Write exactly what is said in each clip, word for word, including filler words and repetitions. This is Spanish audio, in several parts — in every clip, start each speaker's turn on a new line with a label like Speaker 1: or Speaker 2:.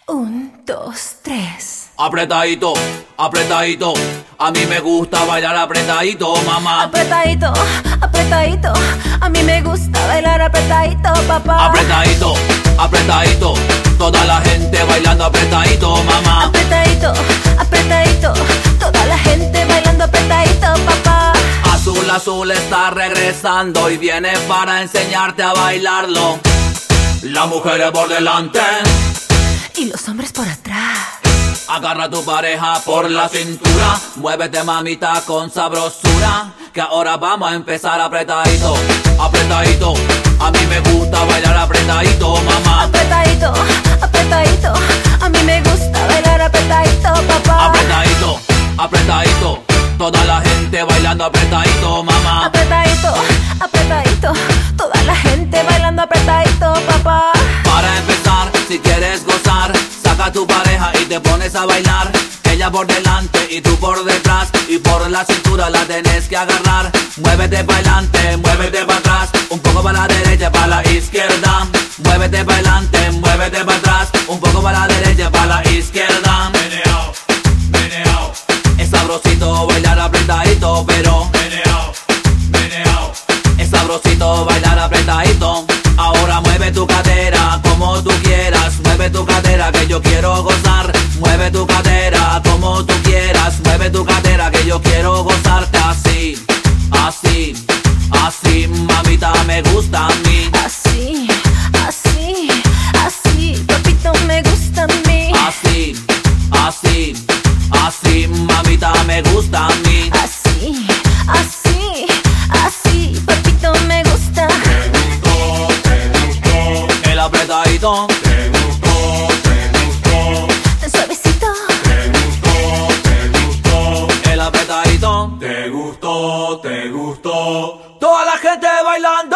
Speaker 1: Un, dos, tres.
Speaker 2: Apretadito, apretadito, a mí me gusta bailar apretadito, mamá.
Speaker 1: Apretadito, apretadito, a mí me gusta bailar apretadito, papá.
Speaker 2: Apretadito, apretadito, toda la gente bailando apretadito, mamá.
Speaker 1: Apretadito, apretadito, toda la gente bailando apretadito, papá.
Speaker 2: Azul, azul está regresando y viene para enseñarte a bailarlo. Las mujeres por delante
Speaker 1: y los hombres por atrás.
Speaker 2: Agarra a tu pareja por la cintura, muévete mamita con sabrosura, que ahora vamos a empezar apretadito, apretadito, a mí me gusta bailar apretadito, mamá.
Speaker 1: Apretadito, apretadito, a mí me gusta bailar apretadito, papá.
Speaker 2: Apretadito, apretadito, toda la gente bailando apretadito, mamá.
Speaker 1: Apretadito, apretadito, toda la gente bailando apretadito, papá.
Speaker 2: Para empezar, si quieres gozar, saca a tu pareja y te pones a bailar. Ella por delante y tú por detrás, y por la cintura la tenés que agarrar. Muévete para adelante, muévete para atrás, un poco para la derecha, para la izquierda. Muévete para adelante, muévete para atrás, un poco para la derecha, para la izquierda.
Speaker 3: Meneao, meneao,
Speaker 2: Es sabrosito bailar apretadito, pero
Speaker 3: meneao, meneao,
Speaker 2: es sabrosito bailar apretadito. Ahora mueve tu cadera como tú quieras, mueve tu cadera que yo quiero gozar. Mueve tu cadera como tú quieras, mueve tu cadera que yo quiero gozarte así, así, así, mamita me gusta a mí.
Speaker 1: Así, así, así, papito me gusta a mí.
Speaker 2: Así, así, así, mamita me gusta a mí.
Speaker 1: Así, así, así, papito me gusta.
Speaker 3: te gustó, te gustó,
Speaker 2: El apretadito,
Speaker 3: te gustó, te gustó,
Speaker 1: Tan suavecito,
Speaker 3: te gustó, te gustó,
Speaker 2: el apretadito.
Speaker 3: te gustó, te gustó.
Speaker 2: Toda la gente bailando.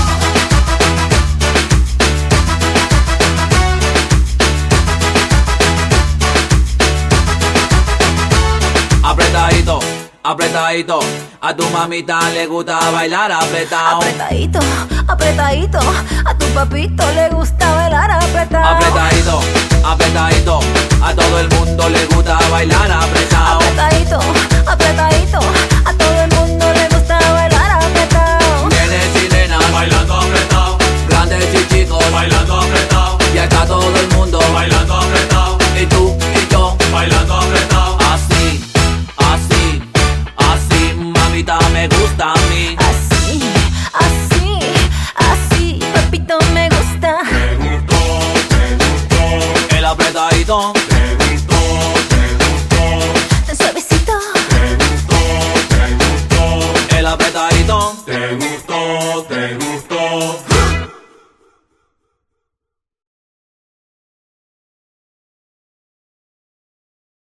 Speaker 2: Apretadito, apretadito, a tu mamita le gusta bailar apretado.
Speaker 1: apretadito, apretadito, a tu papito le gusta bailar apretado.
Speaker 2: Apretadito, apretadito, a todo el mundo le gusta bailar apretado.
Speaker 1: Apretadito, apretadito, a todo el mundo le gusta bailar apretado.
Speaker 2: Nenes y nenas,
Speaker 3: Bailando apretado,
Speaker 2: grandes y chicos,
Speaker 3: bailando apretado,
Speaker 2: y acá todo el mundo,
Speaker 3: bailando apretado,
Speaker 2: y tú y yo,
Speaker 3: bailando apretado.
Speaker 2: así, así, así, mamita me gusta a mí.
Speaker 1: Así, así, así, papito me gusta.
Speaker 3: Te gustó, te gustó,
Speaker 2: El apretadito,
Speaker 3: te gustó, te gustó,
Speaker 1: Tan suavecito,
Speaker 3: te gustó, te gustó,
Speaker 2: el apretadito.
Speaker 3: te gustó, te gustó.